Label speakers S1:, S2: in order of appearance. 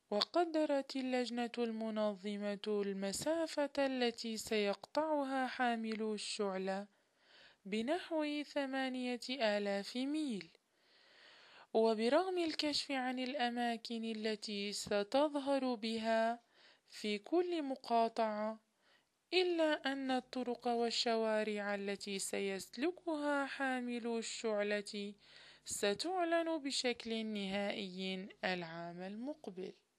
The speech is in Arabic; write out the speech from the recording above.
S1: وقدرت اللجنة المنظمة المسافة التي سيقطعها حاملو الشعلة بنحو 8000 ميل. وبرغم الكشف عن الأماكن التي ستظهر بها في كل مقاطعة، إلا أن الطرق والشوارع التي سيسلكها حاملو الشعلة ستعلن بشكل نهائي العام المقبل.